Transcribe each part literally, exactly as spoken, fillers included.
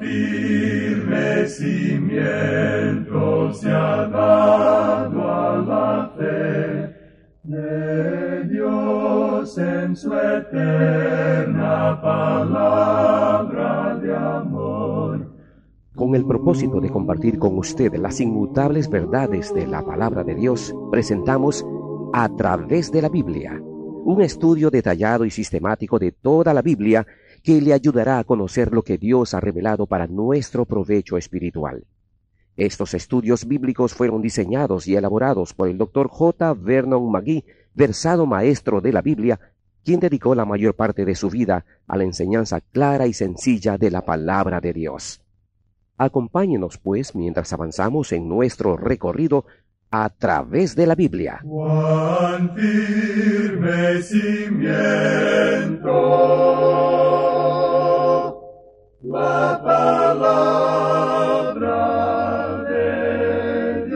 firme cimiento se ha dado a la fe de Dios en su eterna palabra de amor. Con el propósito de compartir con usted las inmutables verdades de la palabra de Dios, presentamos A Través de la Biblia, un estudio detallado y sistemático de toda la Biblia que le ayudará a conocer lo que Dios ha revelado para nuestro provecho espiritual. Estos estudios bíblicos fueron diseñados y elaborados por el doctor J. Vernon McGee, versado maestro de la Biblia, quien dedicó la mayor parte de su vida a la enseñanza clara y sencilla de la palabra de Dios. Acompáñenos, pues, mientras avanzamos en nuestro recorrido a través de la Biblia. Cuán firme cimiento la palabra de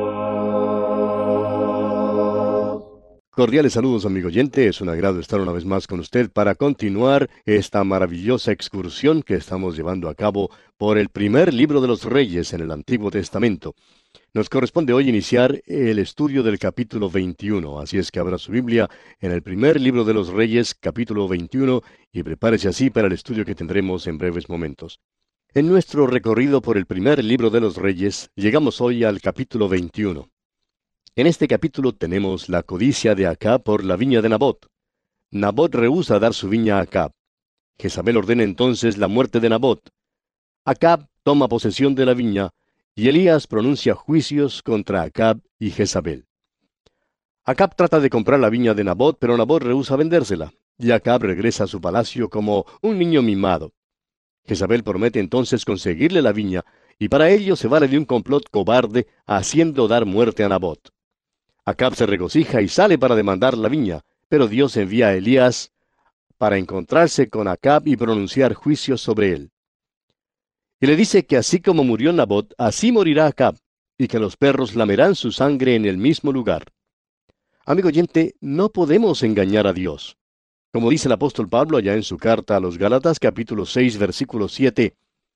Dios. Cordiales saludos, amigo oyente. Es un agrado estar una vez más con usted para continuar esta maravillosa excursión que estamos llevando a cabo por el primer libro de los Reyes en el Antiguo Testamento. Nos corresponde hoy iniciar el estudio del capítulo veintiuno, así es que abra su Biblia en el primer libro de los Reyes, capítulo veintiuno, y prepárese así para el estudio que tendremos en breves momentos. En nuestro recorrido por el primer libro de los Reyes, llegamos hoy al capítulo veintiuno. En este capítulo tenemos la codicia de Acab por la viña de Nabot. Nabot rehúsa dar su viña a Acab. Jezabel ordena entonces la muerte de Nabot. Acab toma posesión de la viña, y Elías pronuncia juicios contra Acab y Jezabel. Acab trata de comprar la viña de Nabot, pero Nabot rehúsa vendérsela, y Acab regresa a su palacio como un niño mimado. Jezabel promete entonces conseguirle la viña, y para ello se vale de un complot cobarde, haciendo dar muerte a Nabot. Acab se regocija y sale para demandar la viña, pero Dios envía a Elías para encontrarse con Acab y pronunciar juicios sobre él. Y le dice que así como murió Nabot, así morirá Acab, y que los perros lamerán su sangre en el mismo lugar. Amigo oyente, no podemos engañar a Dios. Como dice el apóstol Pablo allá en su carta a los Gálatas, capítulo seis, versículo siete,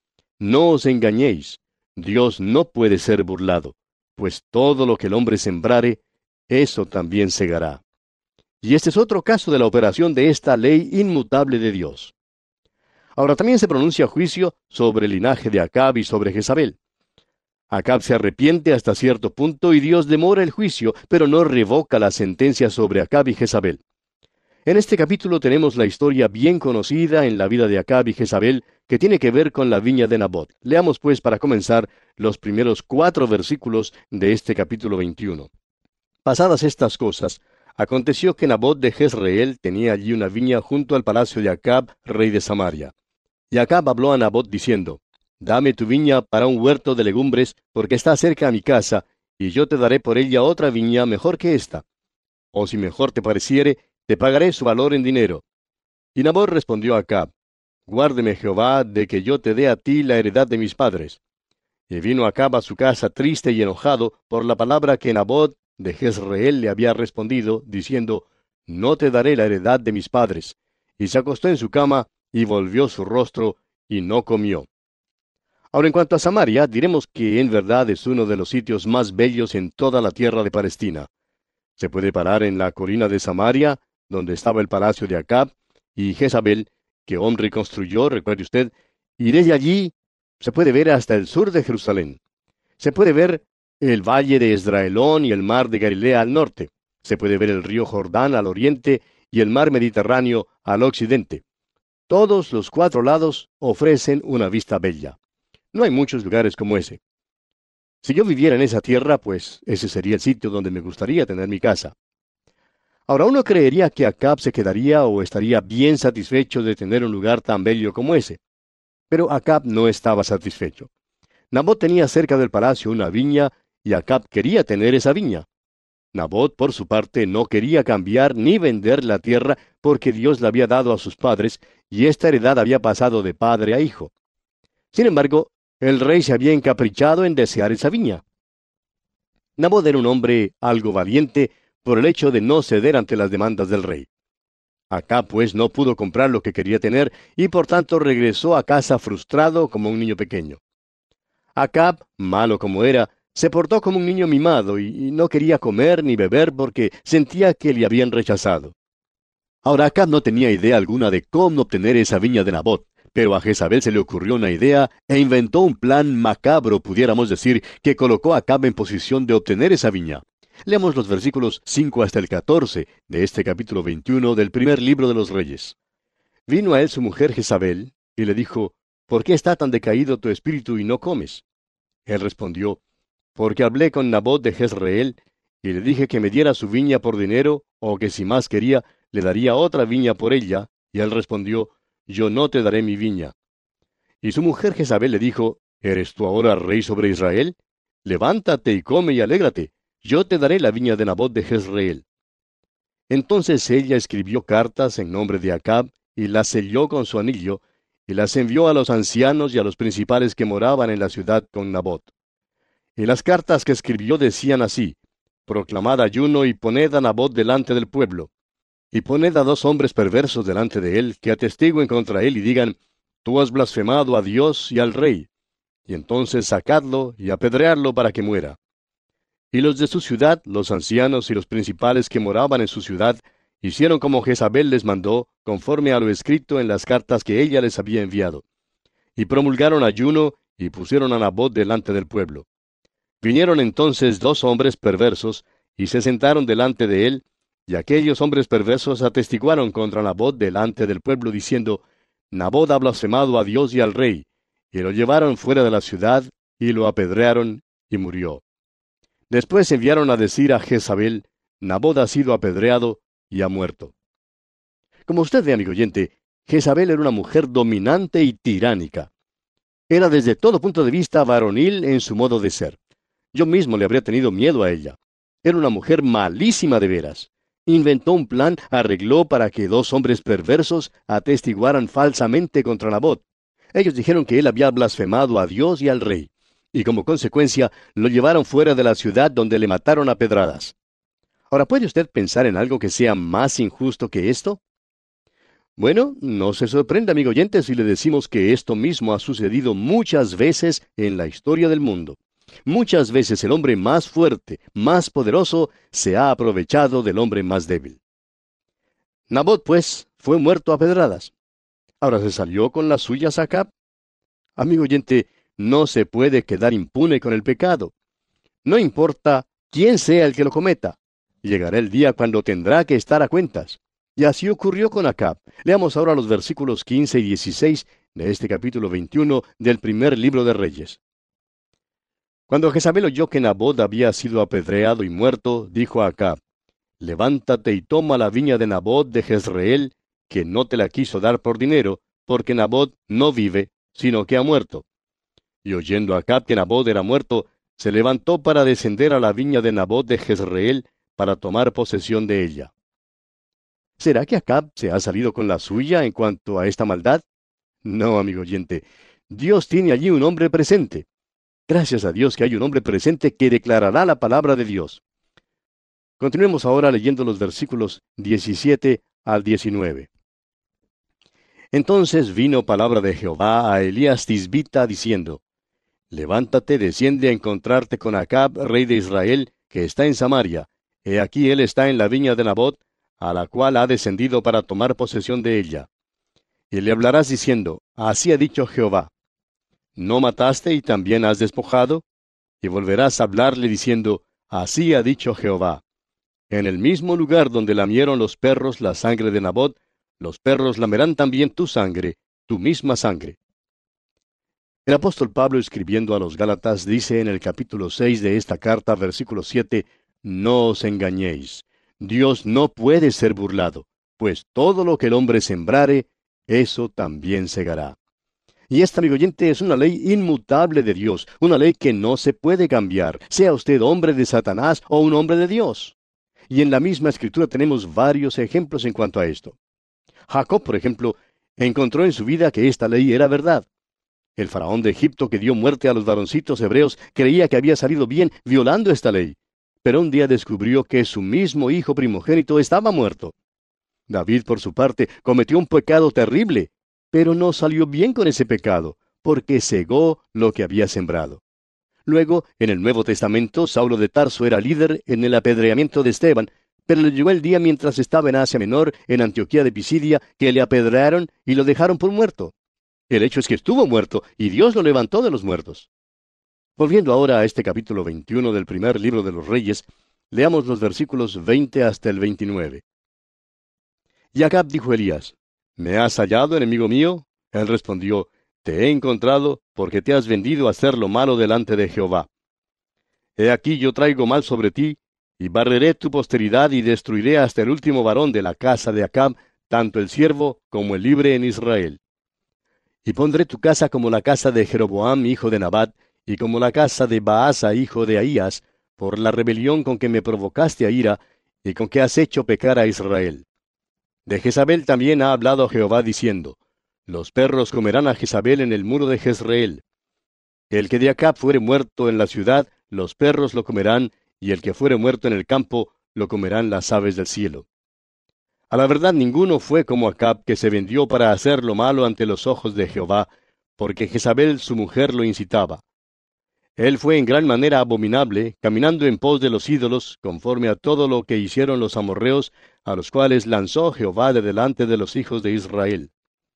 «No os engañéis, Dios no puede ser burlado, pues todo lo que el hombre sembrare, eso también segará». Y este es otro caso de la operación de esta ley inmutable de Dios. Ahora también se pronuncia juicio sobre el linaje de Acab y sobre Jezabel. Acab se arrepiente hasta cierto punto y Dios demora el juicio, pero no revoca la sentencia sobre Acab y Jezabel. En este capítulo tenemos la historia bien conocida en la vida de Acab y Jezabel, que tiene que ver con la viña de Nabot. Leamos pues para comenzar los primeros cuatro versículos de este capítulo veintiuno. Pasadas estas cosas, aconteció que Nabot de Jezreel tenía allí una viña junto al palacio de Acab, rey de Samaria. Y Acab habló a Nabot diciendo, «Dame tu viña para un huerto de legumbres, porque está cerca a mi casa, y yo te daré por ella otra viña mejor que esta. O si mejor te pareciere, te pagaré su valor en dinero». Y Nabot respondió a Acab, «Guárdeme Jehová de que yo te dé a ti la heredad de mis padres». Y vino Acab a su casa triste y enojado por la palabra que Nabot de Jezreel le había respondido, diciendo, «No te daré la heredad de mis padres». Y se acostó en su cama, y volvió su rostro, y no comió. Ahora, en cuanto a Samaria, diremos que en verdad es uno de los sitios más bellos en toda la tierra de Palestina. Se puede parar en la colina de Samaria, donde estaba el palacio de Acab, y Jezabel, que Omri construyó, recuerde usted, y desde allí se puede ver hasta el sur de Jerusalén. Se puede ver el valle de Esdraelón y el mar de Galilea al norte. Se puede ver el río Jordán al oriente y el mar Mediterráneo al occidente. Todos los cuatro lados ofrecen una vista bella. No hay muchos lugares como ese. Si yo viviera en esa tierra, pues ese sería el sitio donde me gustaría tener mi casa. Ahora uno creería que Acab se quedaría o estaría bien satisfecho de tener un lugar tan bello como ese. Pero Acab no estaba satisfecho. Nabot tenía cerca del palacio una viña y Acab quería tener esa viña. Nabot, por su parte, no quería cambiar ni vender la tierra porque Dios la había dado a sus padres y esta heredad había pasado de padre a hijo. Sin embargo, el rey se había encaprichado en desear esa viña. Nabot era un hombre algo valiente por el hecho de no ceder ante las demandas del rey. Acab, pues, no pudo comprar lo que quería tener, y por tanto regresó a casa frustrado como un niño pequeño. Acab, malo como era, se portó como un niño mimado y, y no quería comer ni beber porque sentía que le habían rechazado. Ahora Acab no tenía idea alguna de cómo obtener esa viña de Nabot, pero a Jezabel se le ocurrió una idea e inventó un plan macabro, pudiéramos decir, que colocó a Acab en posición de obtener esa viña. Leamos los versículos cinco hasta el catorce de este capítulo veintiuno del primer libro de los Reyes. Vino a él su mujer Jezabel, y le dijo, ¿por qué está tan decaído tu espíritu y no comes? Él respondió, porque hablé con Nabot de Jezreel, y le dije que me diera su viña por dinero, o que si más quería, le daría otra viña por ella, y él respondió, yo no te daré mi viña. Y su mujer Jezabel le dijo, ¿eres tú ahora rey sobre Israel? Levántate y come y alégrate, yo te daré la viña de Nabot de Jezreel. Entonces ella escribió cartas en nombre de Acab, y las selló con su anillo, y las envió a los ancianos y a los principales que moraban en la ciudad con Nabot. Y las cartas que escribió decían así, proclamad ayuno y poned a Nabot delante del pueblo, y poned a dos hombres perversos delante de él, que atestiguen contra él y digan, tú has blasfemado a Dios y al rey, y entonces sacadlo y apedreadlo para que muera. Y los de su ciudad, los ancianos y los principales que moraban en su ciudad, hicieron como Jezabel les mandó, conforme a lo escrito en las cartas que ella les había enviado. Y promulgaron ayuno, y pusieron a Nabot delante del pueblo. Vinieron entonces dos hombres perversos, y se sentaron delante de él, y aquellos hombres perversos atestiguaron contra Nabot delante del pueblo, diciendo, Nabot ha blasfemado a Dios y al rey, y lo llevaron fuera de la ciudad, y lo apedrearon, y murió. Después enviaron a decir a Jezabel, Nabot ha sido apedreado, y ha muerto. Como usted ve, amigo oyente, Jezabel era una mujer dominante y tiránica. Era desde todo punto de vista varonil en su modo de ser. Yo mismo le habría tenido miedo a ella. Era una mujer malísima de veras. Inventó un plan, arregló para que dos hombres perversos atestiguaran falsamente contra Nabot. Ellos dijeron que él había blasfemado a Dios y al rey, y como consecuencia lo llevaron fuera de la ciudad donde le mataron a pedradas. Ahora, ¿puede usted pensar en algo que sea más injusto que esto? Bueno, no se sorprenda, amigo oyente, si le decimos que esto mismo ha sucedido muchas veces en la historia del mundo. Muchas veces el hombre más fuerte, más poderoso, se ha aprovechado del hombre más débil. Nabot, pues, fue muerto a pedradas. Ahora se salió con las suyas Acab. Amigo oyente, no se puede quedar impune con el pecado. No importa quién sea el que lo cometa. Llegará el día cuando tendrá que estar a cuentas. Y así ocurrió con Acab. Leamos ahora los versículos quince y dieciséis de este capítulo veintiuno del primer libro de Reyes. Cuando Jezabel oyó que Nabot había sido apedreado y muerto, dijo a Acab, levántate y toma la viña de Nabot de Jezreel, que no te la quiso dar por dinero, porque Nabot no vive, sino que ha muerto. Y oyendo Acab que Nabot era muerto, se levantó para descender a la viña de Nabot de Jezreel, para tomar posesión de ella. ¿Será que Acab se ha salido con la suya en cuanto a esta maldad? No, amigo oyente. Dios tiene allí un hombre presente. Gracias a Dios que hay un hombre presente que declarará la palabra de Dios. Continuemos ahora leyendo los versículos diecisiete al diecinueve. Entonces vino palabra de Jehová a Elías Tisbita diciendo, levántate, desciende a encontrarte con Acab, rey de Israel, que está en Samaria. He aquí él está en la viña de Nabot, a la cual ha descendido para tomar posesión de ella. Y le hablarás diciendo, así ha dicho Jehová, ¿no mataste y también has despojado? Y volverás a hablarle diciendo, así ha dicho Jehová, en el mismo lugar donde lamieron los perros la sangre de Nabot, los perros lamerán también tu sangre, tu misma sangre. El apóstol Pablo, escribiendo a los Gálatas, dice en el capítulo seis de esta carta, versículo siete, no os engañéis. Dios no puede ser burlado, pues todo lo que el hombre sembrare, eso también segará. Y esta, amigo oyente, es una ley inmutable de Dios, una ley que no se puede cambiar, sea usted hombre de Satanás o un hombre de Dios. Y en la misma Escritura tenemos varios ejemplos en cuanto a esto. Jacob, por ejemplo, encontró en su vida que esta ley era verdad. El faraón de Egipto, que dio muerte a los varoncitos hebreos, creía que había salido bien violando esta ley. Pero un día descubrió que su mismo hijo primogénito estaba muerto. David, por su parte, cometió un pecado terrible, pero no salió bien con ese pecado, porque cegó lo que había sembrado. Luego, en el Nuevo Testamento, Saulo de Tarso era líder en el apedreamiento de Esteban, pero le llegó el día mientras estaba en Asia Menor, en Antioquía de Pisidia, que le apedrearon y lo dejaron por muerto. El hecho es que estuvo muerto, y Dios lo levantó de los muertos. Volviendo ahora a este capítulo veintiuno del primer libro de los Reyes, leamos los versículos veinte hasta el veintinueve. Y Acab dijo a Elías: ¿Me has hallado, enemigo mío? Él respondió: Te he encontrado, porque te has vendido a hacer lo malo delante de Jehová. He aquí yo traigo mal sobre ti, y barreré tu posteridad y destruiré hasta el último varón de la casa de Acab, tanto el siervo como el libre en Israel. Y pondré tu casa como la casa de Jeroboam, hijo de Nabat, y como la casa de Baasa, hijo de Ahías, por la rebelión con que me provocaste a ira, y con que has hecho pecar a Israel. De Jezabel también ha hablado Jehová diciendo: Los perros comerán a Jezabel en el muro de Jezreel. El que de Acab fuere muerto en la ciudad, los perros lo comerán, y el que fuere muerto en el campo, lo comerán las aves del cielo. A la verdad, ninguno fue como Acab, que se vendió para hacer lo malo ante los ojos de Jehová, porque Jezabel su mujer lo incitaba. Él fue en gran manera abominable, caminando en pos de los ídolos, conforme a todo lo que hicieron los amorreos, a los cuales lanzó Jehová de delante de los hijos de Israel.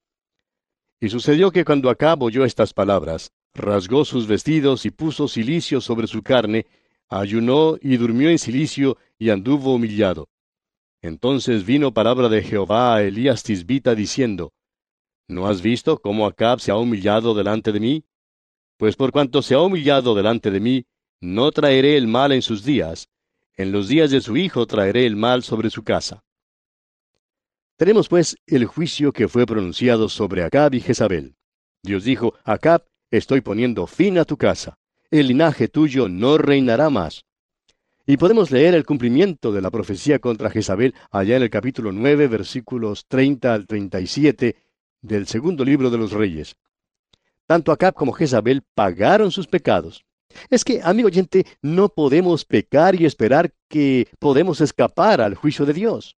Y sucedió que cuando Acab oyó estas palabras, rasgó sus vestidos y puso cilicio sobre su carne, ayunó y durmió en cilicio y anduvo humillado. Entonces vino palabra de Jehová a Elías Tisbita diciendo: ¿No has visto cómo Acab se ha humillado delante de mí? Pues por cuanto se ha humillado delante de mí, no traeré el mal en sus días, en los días de su hijo traeré el mal sobre su casa. Tenemos pues el juicio que fue pronunciado sobre Acab y Jezabel. Dios dijo: Acab, estoy poniendo fin a tu casa, el linaje tuyo no reinará más. Y podemos leer el cumplimiento de la profecía contra Jezabel allá en el capítulo nueve, versículos treinta al treinta y siete del segundo libro de los Reyes. Tanto Acab como Jezabel pagaron sus pecados. Es que, amigo oyente, no podemos pecar y esperar que podemos escapar al juicio de Dios.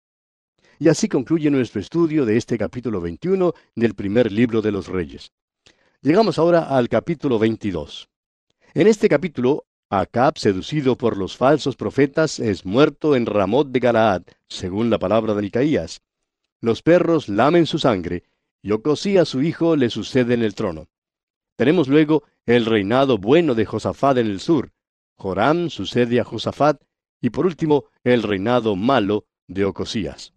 Y así concluye nuestro estudio de este capítulo veintiuno del primer libro de los Reyes. Llegamos ahora al capítulo veintidós. En este capítulo, Acab, seducido por los falsos profetas, es muerto en Ramot de Galaad, según la palabra de Micaías. Los perros lamen su sangre, y Ocosías su hijo le sucede en el trono. Tenemos luego el reinado bueno de Josafat en el sur. Joram sucede a Josafat, y por último, el reinado malo de Ocosías.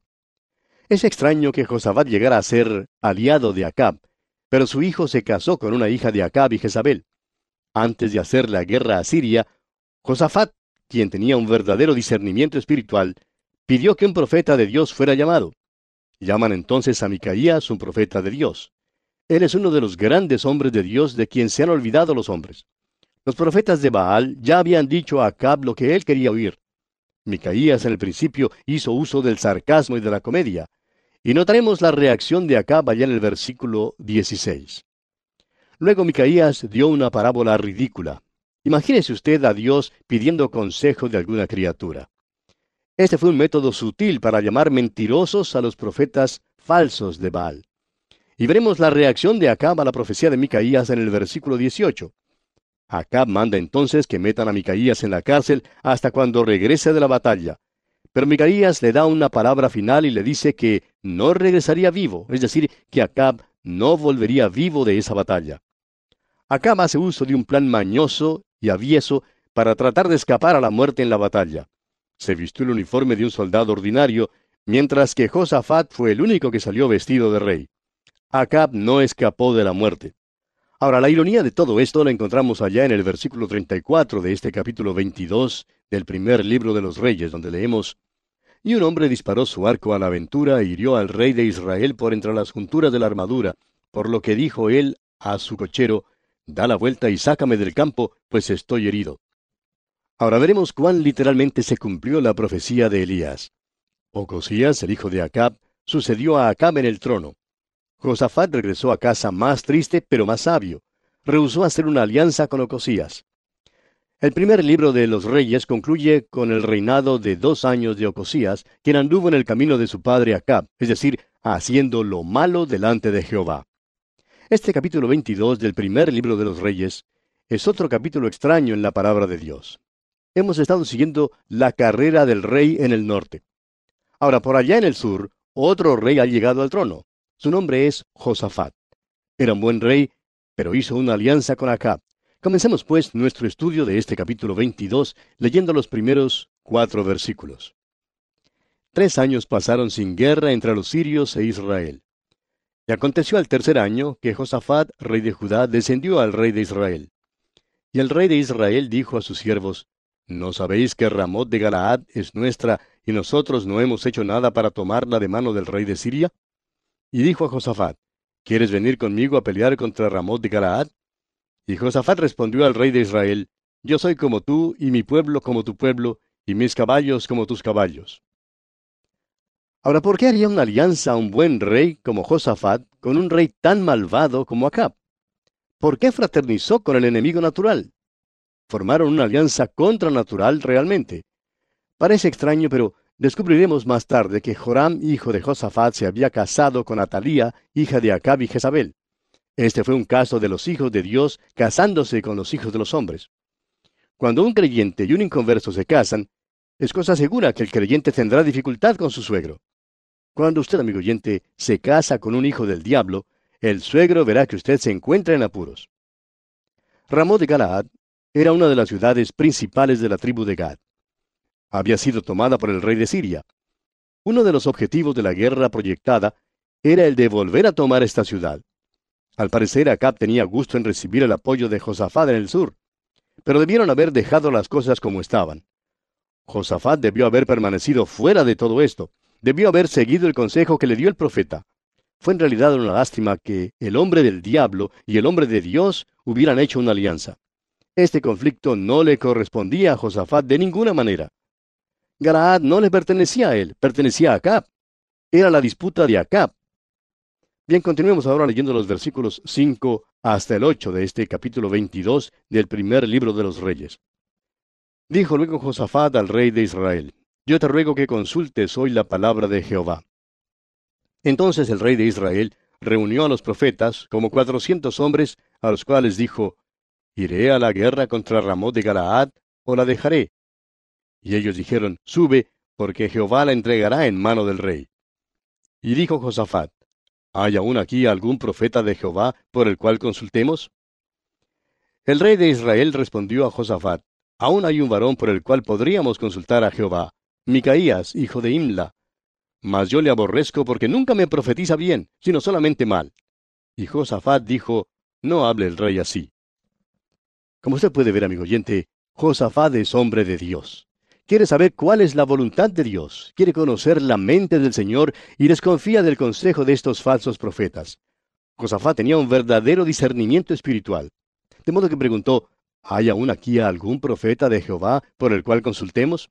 Es extraño que Josafat llegara a ser aliado de Acab, pero su hijo se casó con una hija de Acab y Jezabel. Antes de hacer la guerra a Siria, Josafat, quien tenía un verdadero discernimiento espiritual, pidió que un profeta de Dios fuera llamado. Llaman entonces a Micaías un profeta de Dios. Él es uno de los grandes hombres de Dios de quien se han olvidado los hombres. Los profetas de Baal ya habían dicho a Acab lo que él quería oír. Micaías en el principio hizo uso del sarcasmo y de la comedia. Y notaremos la reacción de Acab allá en el versículo dieciséis. Luego Micaías dio una parábola ridícula. Imagínese usted a Dios pidiendo consejo de alguna criatura. Este fue un método sutil para llamar mentirosos a los profetas falsos de Baal. Y veremos la reacción de Acab a la profecía de Micaías en el versículo dieciocho. Acab manda entonces que metan a Micaías en la cárcel hasta cuando regrese de la batalla. Pero Micaías le da una palabra final y le dice que no regresaría vivo, es decir, que Acab no volvería vivo de esa batalla. Acab hace uso de un plan mañoso y avieso para tratar de escapar a la muerte en la batalla. Se vistió el uniforme de un soldado ordinario, mientras que Josafat fue el único que salió vestido de rey. Acab no escapó de la muerte. Ahora, la ironía de todo esto la encontramos allá en el versículo treinta y cuatro de este capítulo veintidós del primer libro de los Reyes, donde leemos: Y un hombre disparó su arco a la aventura e hirió al rey de Israel por entre las junturas de la armadura, por lo que dijo él a su cochero: Da la vuelta y sácame del campo, pues estoy herido. Ahora veremos cuán literalmente se cumplió la profecía de Elías. Ocosías, el hijo de Acab, sucedió a Acab en el trono. Josafat regresó a casa más triste, pero más sabio. Rehusó hacer una alianza con Ocosías. El primer libro de los Reyes concluye con el reinado de dos años de Ocosías, quien anduvo en el camino de su padre Acab, es decir, haciendo lo malo delante de Jehová. Este capítulo veintidós del primer libro de los Reyes es otro capítulo extraño en la palabra de Dios. Hemos estado siguiendo la carrera del rey en el norte. Ahora, por allá en el sur, otro rey ha llegado al trono. Su nombre es Josafat. Era un buen rey, pero hizo una alianza con Acab. Comencemos, pues, nuestro estudio de este capítulo veintidós, leyendo los primeros cuatro versículos. Tres años pasaron sin guerra entre los sirios e Israel. Y aconteció al tercer año que Josafat, rey de Judá, descendió al rey de Israel. Y el rey de Israel dijo a sus siervos: ¿No sabéis que Ramot de Galaad es nuestra, y nosotros no hemos hecho nada para tomarla de mano del rey de Siria? Y dijo a Josafat: ¿Quieres venir conmigo a pelear contra Ramot de Galaad? Y Josafat respondió al rey de Israel: Yo soy como tú, y mi pueblo como tu pueblo, y mis caballos como tus caballos. Ahora, ¿por qué haría una alianza un buen rey como Josafat con un rey tan malvado como Acab? ¿Por qué fraternizó con el enemigo natural? Formaron una alianza contranatural realmente. Parece extraño, pero descubriremos más tarde que Joram, hijo de Josafat, se había casado con Atalía, hija de Acab y Jezabel. Este fue un caso de los hijos de Dios casándose con los hijos de los hombres. Cuando un creyente y un inconverso se casan, es cosa segura que el creyente tendrá dificultad con su suegro. Cuando usted, amigo oyente, se casa con un hijo del diablo, el suegro verá que usted se encuentra en apuros. Ramot de Galaad era una de las ciudades principales de la tribu de Gad. Había sido tomada por el rey de Siria. Uno de los objetivos de la guerra proyectada era el de volver a tomar esta ciudad. Al parecer, Acab tenía gusto en recibir el apoyo de Josafat en el sur, pero debieron haber dejado las cosas como estaban. Josafat debió haber permanecido fuera de todo esto, debió haber seguido el consejo que le dio el profeta. Fue en realidad una lástima que el hombre del diablo y el hombre de Dios hubieran hecho una alianza. Este conflicto no le correspondía a Josafat de ninguna manera. Galaad no le pertenecía a él, pertenecía a Acab. Era la disputa de Acab. Bien, continuemos ahora leyendo los versículos cinco hasta el ocho de este capítulo veintidós del primer libro de los Reyes. Dijo luego Josafat al rey de Israel: Yo te ruego que consultes hoy la palabra de Jehová. Entonces el rey de Israel reunió a los profetas, como cuatrocientos hombres, a los cuales dijo: ¿Iré a la guerra contra Ramot de Galaad, o la dejaré? Y ellos dijeron: Sube, porque Jehová la entregará en mano del rey. Y dijo Josafat: ¿Hay aún aquí algún profeta de Jehová por el cual consultemos? El rey de Israel respondió a Josafat: Aún hay un varón por el cual podríamos consultar a Jehová, Micaías, hijo de Imla. Mas yo le aborrezco porque nunca me profetiza bien, sino solamente mal. Y Josafat dijo: No hable el rey así. Como usted puede ver, amigo oyente, Josafat es hombre de Dios. Quiere saber cuál es la voluntad de Dios, quiere conocer la mente del Señor y desconfía del consejo de estos falsos profetas. Josafat tenía un verdadero discernimiento espiritual. De modo que preguntó: ¿Hay aún aquí algún profeta de Jehová por el cual consultemos?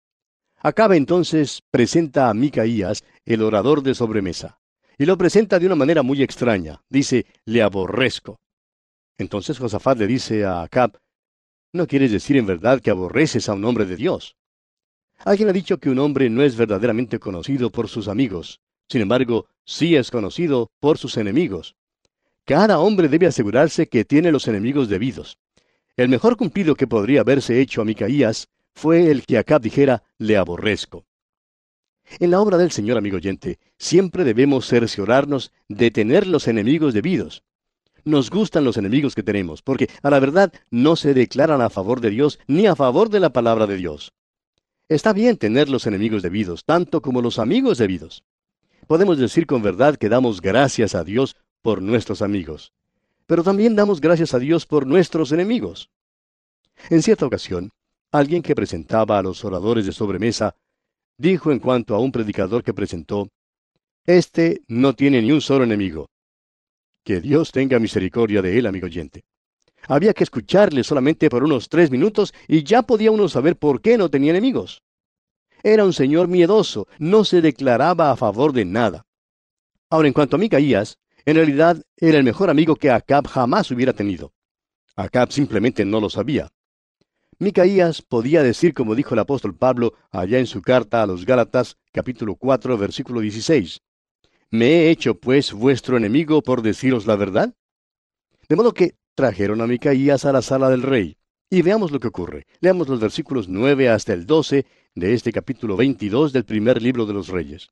Acab entonces presenta a Micaías, el orador de sobremesa, y lo presenta de una manera muy extraña. Dice: le aborrezco. Entonces Josafat le dice a Acab: ¿no quieres decir en verdad que aborreces a un hombre de Dios? Alguien ha dicho que un hombre no es verdaderamente conocido por sus amigos, sin embargo, sí es conocido por sus enemigos. Cada hombre debe asegurarse que tiene los enemigos debidos. El mejor cumplido que podría haberse hecho a Micaías fue el que Acab dijera: le aborrezco. En la obra del Señor, amigo oyente, siempre debemos cerciorarnos de tener los enemigos debidos. Nos gustan los enemigos que tenemos, porque a la verdad no se declaran a favor de Dios ni a favor de la palabra de Dios. Está bien tener los enemigos debidos, tanto como los amigos debidos. Podemos decir con verdad que damos gracias a Dios por nuestros amigos, pero también damos gracias a Dios por nuestros enemigos. En cierta ocasión, alguien que presentaba a los oradores de sobremesa dijo en cuanto a un predicador que presentó: Este no tiene ni un solo enemigo. Que Dios tenga misericordia de él, amigo oyente. Había que escucharle solamente por unos tres minutos y ya podía uno saber por qué no tenía enemigos. Era un señor miedoso, no se declaraba a favor de nada. Ahora, en cuanto a Micaías, en realidad era el mejor amigo que Acab jamás hubiera tenido. Acab simplemente no lo sabía. Micaías podía decir como dijo el apóstol Pablo allá en su carta a los Gálatas, capítulo cuatro, versículo dieciséis. ¿Me he hecho pues vuestro enemigo por deciros la verdad? De modo que trajeron a Micaías a la sala del rey. Y veamos lo que ocurre. Leamos los versículos nueve hasta el doce de este capítulo veintidós del primer libro de los Reyes.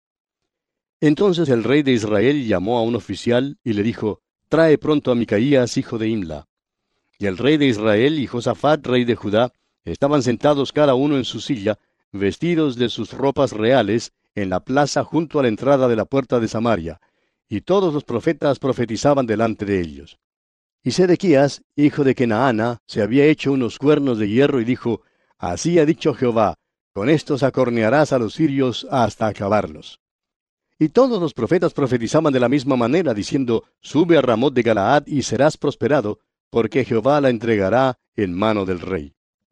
Entonces el rey de Israel llamó a un oficial y le dijo, trae pronto a Micaías, hijo de Imla. Y el rey de Israel y Josafat, rey de Judá, estaban sentados cada uno en su silla, vestidos de sus ropas reales, en la plaza junto a la entrada de la puerta de Samaria, y todos los profetas profetizaban delante de ellos. Y Sedequías, hijo de Kenaana, se había hecho unos cuernos de hierro y dijo, así ha dicho Jehová, con estos acornearás a los sirios hasta acabarlos. Y todos los profetas profetizaban de la misma manera, diciendo, sube a Ramot de Galaad y serás prosperado, porque Jehová la entregará en mano del rey.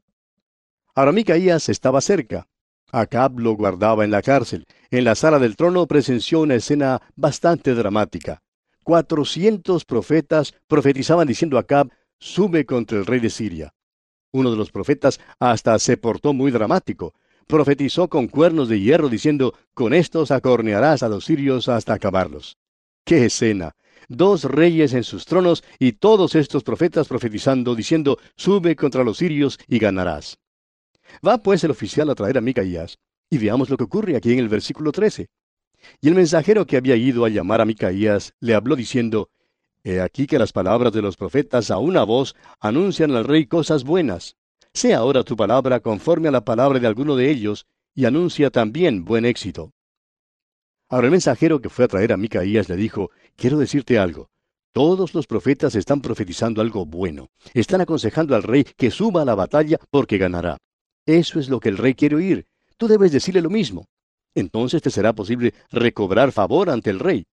Ahora Micaías estaba cerca. Acab lo guardaba en la cárcel. En la sala del trono presenció una escena bastante dramática. Cuatrocientos profetas profetizaban diciendo a Acab, sube contra el rey de Siria. Uno de los profetas hasta se portó muy dramático. Profetizó con cuernos de hierro diciendo, con estos acornearás a los sirios hasta acabarlos. ¡Qué escena! Dos reyes en sus tronos y todos estos profetas profetizando diciendo, sube contra los sirios y ganarás. Va pues el oficial a traer a Micaías, y veamos lo que ocurre aquí en el versículo trece. Y el mensajero que había ido a llamar a Micaías le habló diciendo, he aquí que las palabras de los profetas a una voz anuncian al rey cosas buenas. Sea ahora tu palabra conforme a la palabra de alguno de ellos, y anuncia también buen éxito. Ahora el mensajero que fue a traer a Micaías le dijo, quiero decirte algo. Todos los profetas están profetizando algo bueno. Están aconsejando al rey que suba a la batalla porque ganará. Eso es lo que el rey quiere oír. Tú debes decirle lo mismo. Entonces te será posible recobrar favor ante el rey.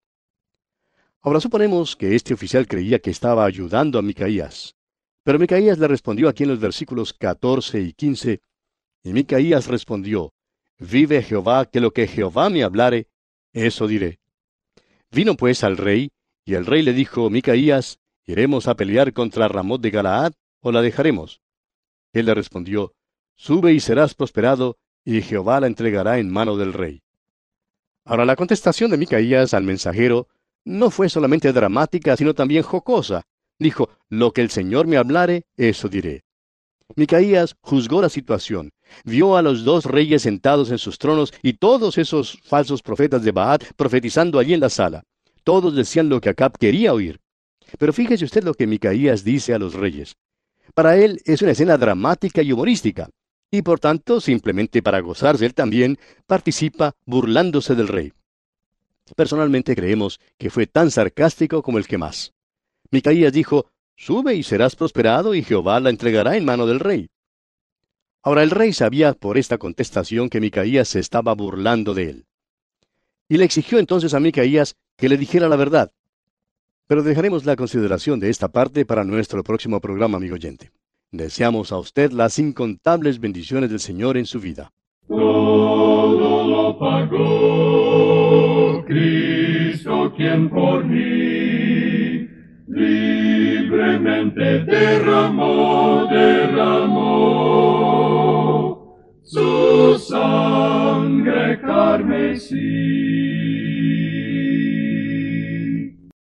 Ahora suponemos que este oficial creía que estaba ayudando a Micaías. Pero Micaías le respondió aquí en los versículos catorce y quince, y Micaías respondió, vive Jehová, que lo que Jehová me hablare, eso diré. Vino pues al rey, y el rey le dijo, Micaías, ¿iremos a pelear contra Ramot de Galaad, o la dejaremos? Él le respondió, sube y serás prosperado, y Jehová la entregará en mano del rey. Ahora la contestación de Micaías al mensajero no fue solamente dramática, sino también jocosa. Dijo, lo que el Señor me hablare, eso diré. Micaías juzgó la situación, vio a los dos reyes sentados en sus tronos y todos esos falsos profetas de Baal profetizando allí en la sala. Todos decían lo que Acab quería oír. Pero fíjese usted lo que Micaías dice a los reyes. Para él es una escena dramática y humorística, y por tanto, simplemente para gozarse él también, participa burlándose del rey. Personalmente creemos que fue tan sarcástico como el que más. Micaías dijo, sube y serás prosperado y Jehová la entregará en mano del rey. Ahora el rey sabía por esta contestación que Micaías se estaba burlando de él. Y le exigió entonces a Micaías que le dijera la verdad. Pero dejaremos la consideración de esta parte para nuestro próximo programa, amigo oyente. Deseamos a usted las incontables bendiciones del Señor en su vida. Todo lo pagó Cristo, quien por mí libremente derramó